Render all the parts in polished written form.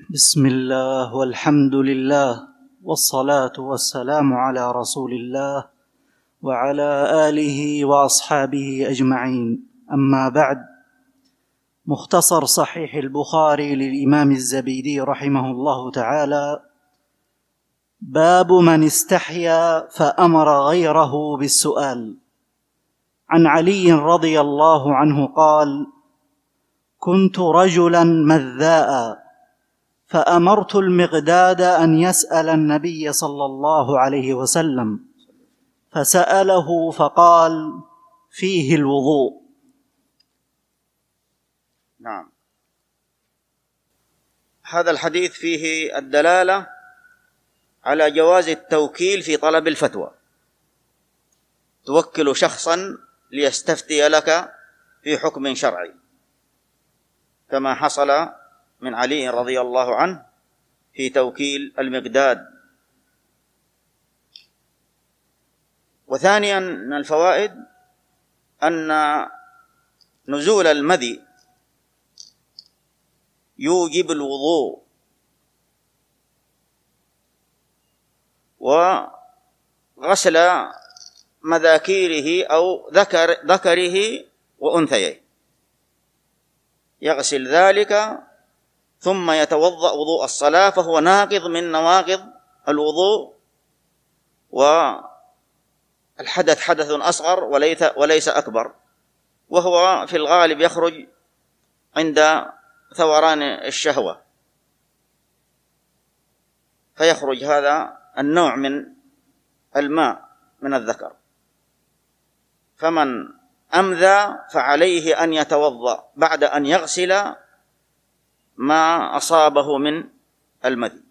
بسم الله والحمد لله والصلاة والسلام على رسول الله وعلى آله وأصحابه أجمعين. أما بعد، مختصر صحيح البخاري للإمام الزبيدي رحمه الله تعالى: باب من استحيا فأمر غيره بالسؤال. عن علي رضي الله عنه قال: كنت رجلا مذاء فأمرت المقداد أن يسأل النبي صلى الله عليه وسلم، فسأله فقال: فيه الوضوء. نعم. هذا الحديث فيه الدلالة على جواز التوكيل في طلب الفتوى. توكل شخصا ليستفتي لك في حكم شرعي، كما حصل من علي رضي الله عنه في توكيل المقداد. وثانيا من الفوائد أن نزول المذي يوجب الوضوء، وغسل مذاكيره أو ذكره وأنثيه، يغسل ذلك ثم يتوضأ وضوء الصلاة، فهو ناقض من نواقض الوضوء. والحدث حدث أصغر وليس أكبر، وهو في الغالب يخرج عند ثوران الشهوة، فيخرج هذا النوع من الماء من الذكر. فمن أمذى فعليه أن يتوضأ بعد أن يغسل ما أصابه من المذي.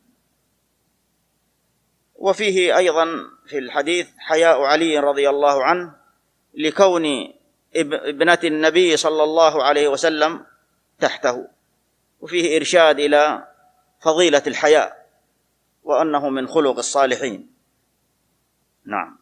وفيه أيضا في الحديث حياء علي رضي الله عنه لكون ابنة النبي صلى الله عليه وسلم تحته، وفيه إرشاد إلى فضيلة الحياء وأنه من خلق الصالحين. نعم.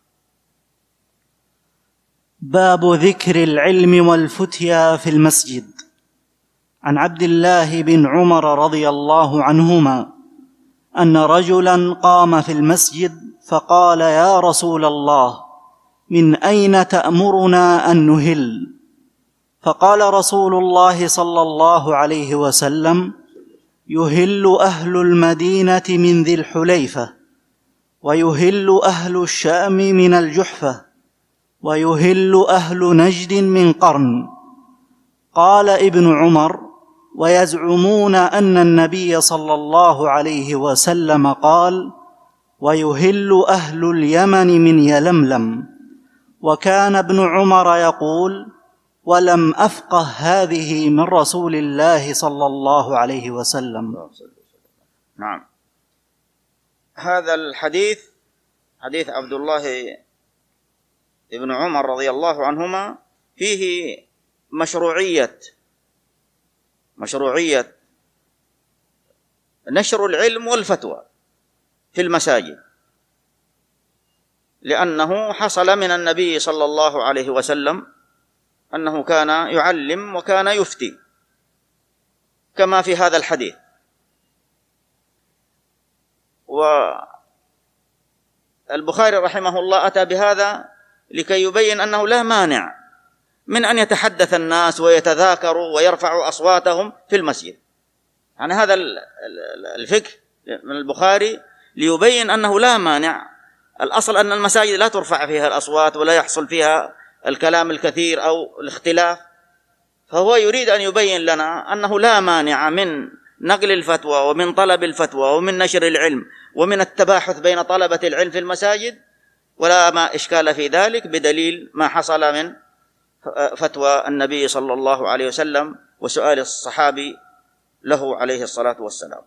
باب ذكر العلم والفتيا في المسجد. عن عبد الله بن عمر رضي الله عنهما أن رجلا قام في المسجد فقال: يا رسول الله، من أين تأمرنا أن نهل؟ فقال رسول الله صلى الله عليه وسلم: يهل أهل المدينة من ذي الحليفة، ويهل أهل الشام من الجحفة، ويهل أهل نجد من قرن. قال ابن عمر: ويزعمون أن النبي صلى الله عليه وسلم قال: ويهل أهل اليمن من يلملم. وكان ابن عمر يقول: ولم أفقه هذه من رسول الله صلى الله عليه وسلم. نعم. هذا الحديث حديث عبد الله ابن عمر رضي الله عنهما فيه مشروعية نشر العلم والفتوى في المساجد، لأنه حصل من النبي صلى الله عليه وسلم أنه كان يعلم وكان يفتي كما في هذا الحديث. والبخاري رحمه الله أتى بهذا لكي يبين أنه لا مانع من أن يتحدث الناس ويتذاكروا ويرفعوا أصواتهم في المسجد. يعني هذا الفقه من البخاري ليبين أنه لا مانع. الأصل أن المساجد لا ترفع فيها الأصوات ولا يحصل فيها الكلام الكثير أو الاختلاف، فهو يريد أن يبين لنا أنه لا مانع من نقل الفتوى ومن طلب الفتوى ومن نشر العلم ومن التباحث بين طلبة العلم في المساجد، ولا ما إشكال في ذلك بدليل ما حصل من فتوى النبي صلى الله عليه وسلم وسؤال الصحابي له عليه الصلاة والسلام.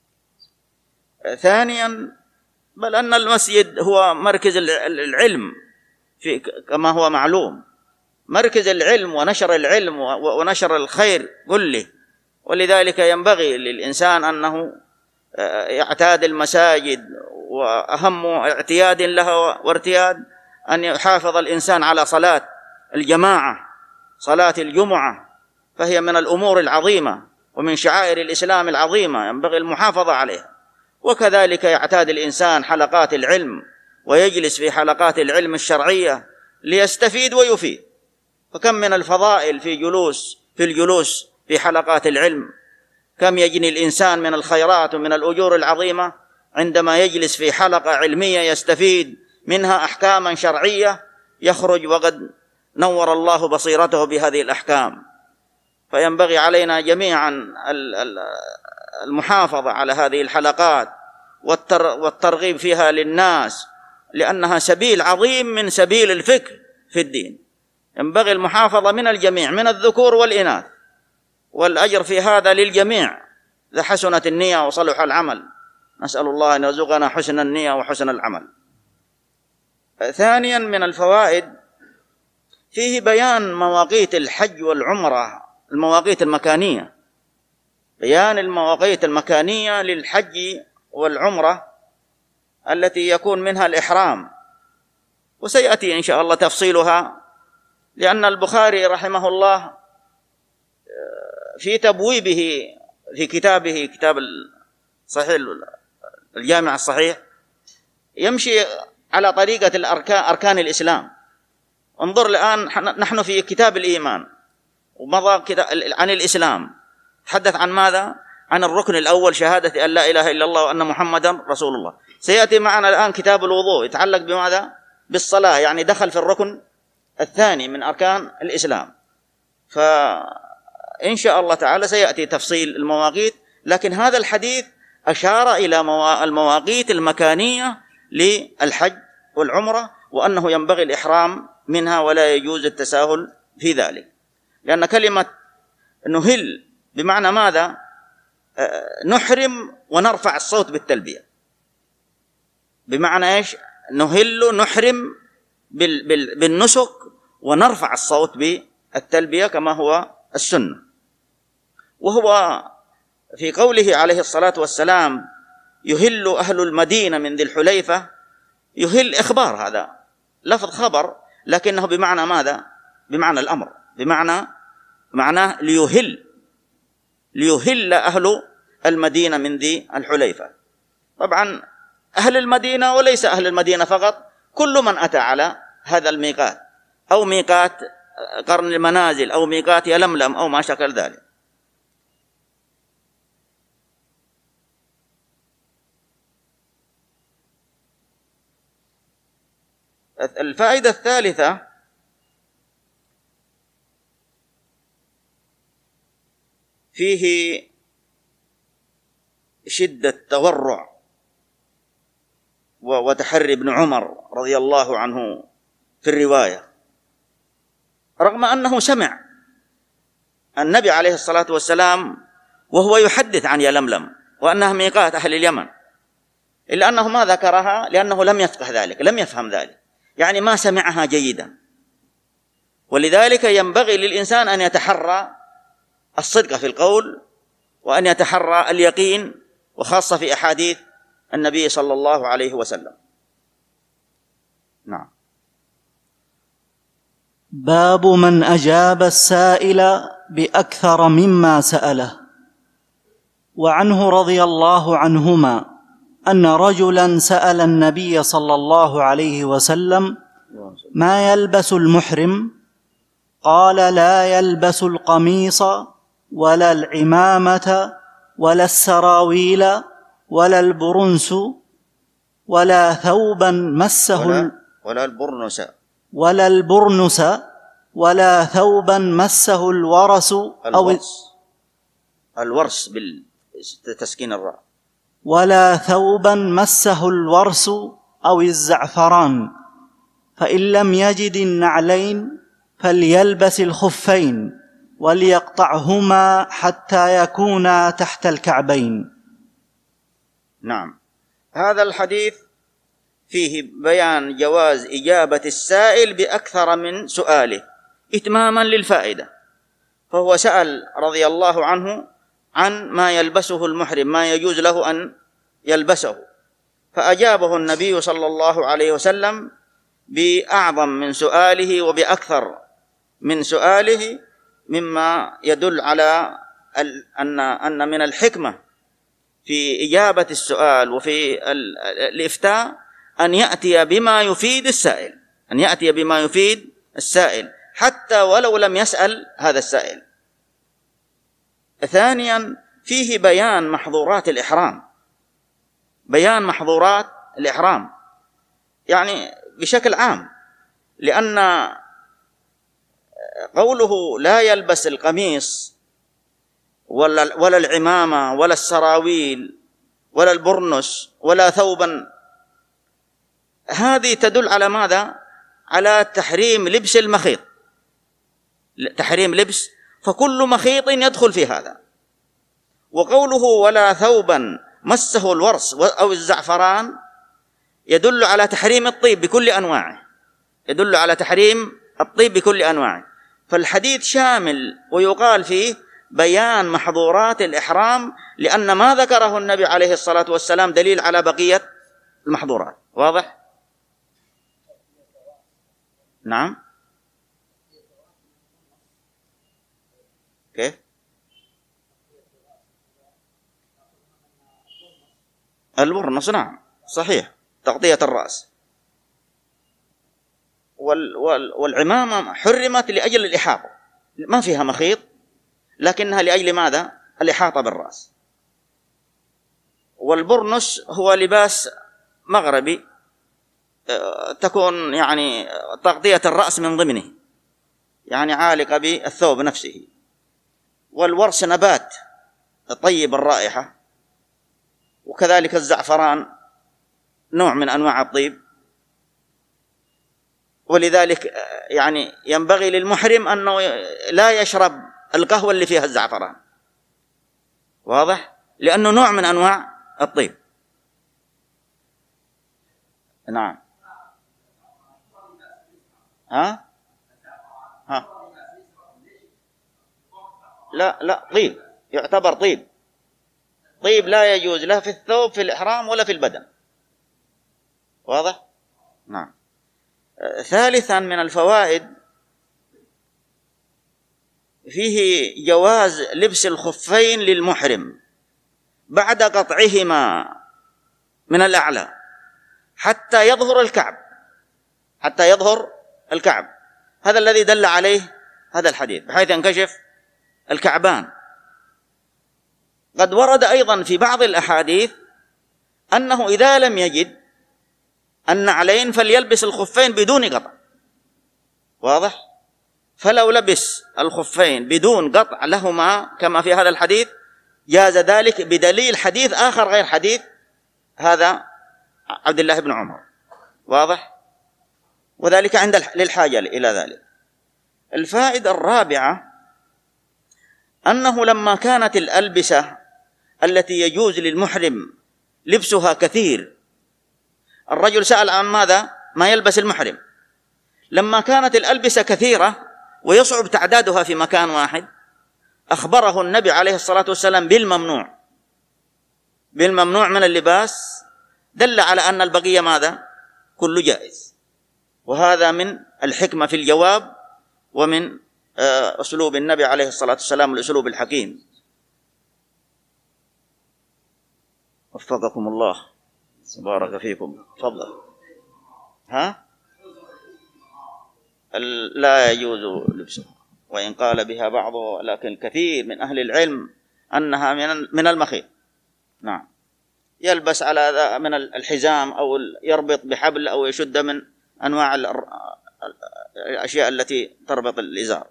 ثانيا، بل أن المسجد هو مركز العلم كما هو معلوم، مركز العلم ونشر العلم ونشر الخير كله. ولذلك ينبغي للإنسان أنه يعتاد المساجد، وأهم اعتياد لها وارتياد أن يحافظ الإنسان على صلاة الجماعة، صلاة الجمعة، فهي من الأمور العظيمة ومن شعائر الإسلام العظيمة ينبغي المحافظة عليها. وكذلك يعتاد الإنسان حلقات العلم ويجلس في حلقات العلم الشرعية ليستفيد ويفيد. فكم من الفضائل في الجلوس في حلقات العلم، كم يجني الإنسان من الخيرات ومن الأجور العظيمة عندما يجلس في حلقة علمية يستفيد منها أحكاما شرعية، يخرج وقد نور الله بصيرته بهذه الأحكام. فينبغي علينا جميعا المحافظة على هذه الحلقات والترغيب فيها للناس، لأنها سبيل عظيم من سبيل الفكر في الدين. ينبغي المحافظة من الجميع، من الذكور والإناث، والأجر في هذا للجميع إذا حسنت النية وصلح العمل. نسأل الله أن يرزقنا حسن النية وحسن العمل. ثانيا من الفوائد فيه بيان مواقيت الحج والعمرة، المواقيت المكانية، بيان المواقيت المكانية للحج والعمرة التي يكون منها الإحرام، وسيأتي إن شاء الله تفصيلها، لأن البخاري رحمه الله في تبويبه في كتابه كتاب الصحيح الجامع الصحيح يمشي على طريقة أركان الإسلام. انظر الآن نحن في كتاب الإيمان ومضى عن الإسلام، تحدث عن ماذا؟ عن الركن الأول شهادة أن لا إله إلا الله وأن محمدا رسول الله. سيأتي معنا الآن كتاب الوضوء يتعلق بماذا؟ بالصلاة، يعني دخل في الركن الثاني من أركان الإسلام. فإن شاء الله تعالى سيأتي تفصيل المواقيت، لكن هذا الحديث أشار إلى المواقيت المكانية للحج والعمرة، وأنه ينبغي الإحرام منها ولا يجوز التساهل في ذلك. لأن كلمة نهل بمعنى ماذا؟ نحرم ونرفع الصوت بالتلبية. بمعنى إيش؟ نهل نحرم بالنسك ونرفع الصوت بالتلبية كما هو السنة. وهو في قوله عليه الصلاة والسلام يهل أهل المدينة من ذي الحليفة، يهل إخبار، هذا لفظ خبر لكنه بمعنى ماذا؟ بمعنى الأمر، معناه ليهل أهل المدينة من ذي الحليفة. طبعا أهل المدينة وليس أهل المدينة فقط، كل من أتى على هذا الميقات أو ميقات قرن المنازل أو ميقات يلملم أو ما شكل ذلك. الفائدة الثالثة فيه شدة تورع وتحري ابن عمر رضي الله عنه في الرواية، رغم أنه سمع النبي عليه الصلاة والسلام وهو يحدث عن يلملم وأنها ميقات أهل اليمن، إلا أنه ما ذكرها لأنه لم يفقه ذلك، لم يفهم ذلك، يعني ما سمعها جيدا. ولذلك ينبغي للإنسان أن يتحرى الصدق في القول وأن يتحرى اليقين، وخاصة في أحاديث النبي صلى الله عليه وسلم. نعم. باب من أجاب السائل بأكثر مما سأله. وعنه رضي الله عنهما أن رجلا سأل النبي صلى الله عليه وسلم ما يلبس المحرم؟ قال لا يلبس القميص ولا العمامة ولا السراويل ولا البرنس ولا ثوبا مسه ولا البرنس ولا ثوبا مسه الورس أو الورس بالتسكين الراء، ولا ثوبا مسه الورس أو الزعفران، فإن لم يجد النعلين فليلبس الخفين وليقطعهما حتى يكونا تحت الكعبين. نعم. هذا الحديث فيه بيان جواز إجابة السائل بأكثر من سؤاله إتماما للفائدة. فهو سأل رضي الله عنه عن ما يلبسه المحرم، ما يجوز له أن يلبسه، فأجابه النبي صلى الله عليه وسلم بأعظم من سؤاله وبأكثر من سؤاله، مما يدل على أن من الحكمة في إجابة السؤال وفي الإفتاء أن يأتي بما يفيد السائل، أن يأتي بما يفيد السائل حتى ولو لم يسأل هذا السائل. ثانيا فيه بيان محظورات الإحرام، بيان محظورات الإحرام يعني بشكل عام، لأن قوله لا يلبس القميص ولا العمامة ولا السراويل ولا البرنس ولا ثوبا، هذه تدل على ماذا؟ على تحريم لبس المخيط، تحريم لبس، فكل مخيط يدخل في هذا. وقوله ولا ثوبا مسه الورس أو الزعفران يدل على تحريم الطيب بكل أنواعه، يدل على تحريم الطيب بكل أنواعه. فالحديث شامل ويقال فيه بيان محظورات الإحرام، لأن ما ذكره النبي عليه الصلاة والسلام دليل على بقية المحظورات. واضح؟ نعم. كيف؟ البرنس نعم صحيح، تغطية الرأس. والعمامة حرمت لأجل الإحاطة، ما فيها مخيط، لكنها لأجل ماذا؟ الإحاطة بالرأس. والبرنس هو لباس مغربي تكون يعني تغطية الرأس من ضمنه، يعني عالقة بالثوب نفسه. والورس نبات طيب الرائحة، وكذلك الزعفران نوع من أنواع الطيب. ولذلك يعني ينبغي للمحرم أنه لا يشرب القهوة اللي فيها الزعفران، واضح؟ لأنه نوع من أنواع الطيب. نعم. ها لا طيب، يعتبر طيب لا يجوز لا في الثوب في الإحرام ولا في البدن. واضح؟ نعم. ثالثا من الفوائد فيه جواز لبس الخفين للمحرم بعد قطعهما من الأعلى حتى يظهر الكعب، حتى يظهر الكعب. هذا الذي دل عليه هذا الحديث، بحيث ينكشف الكعبان. قد ورد أيضا في بعض الأحاديث أنه إذا لم يجد النعلين فليلبس الخفين بدون قطع. واضح؟ فلو لبس الخفين بدون قطع لهما كما في هذا الحديث جاز ذلك بدليل حديث آخر غير حديث هذا عبد الله بن عمر. واضح؟ وذلك عند للحاجة إلى ذلك. الفائدة الرابعة أنه لما كانت الألبسة التي يجوز للمحرم لبسها كثير، الرجل سأل عن ماذا؟ ما يلبس المحرم. لما كانت الألبسة كثيرة ويصعب تعدادها في مكان واحد، أخبره النبي عليه الصلاة والسلام بالممنوع من اللباس، دل على أن البقية ماذا؟ كل جائز. وهذا من الحكمة في الجواب ومن أسلوب النبي عليه الصلاة والسلام، الأسلوب الحكيم. وفقكم الله، بارك فيكم. تفضل. لا يجوز لبسها، وإن قال بها بعضه، لكن كثير من أهل العلم أنها من المخيط. نعم. يلبس على من الحزام أو يربط بحبل أو يشد من أنواع الأشياء التي تربط الإزار،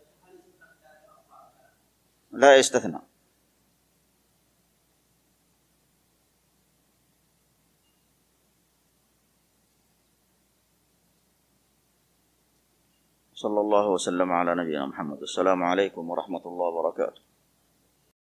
لا يستثنى. صلى الله وسلم على نبينا محمد. السلام عليكم ورحمة الله وبركاته.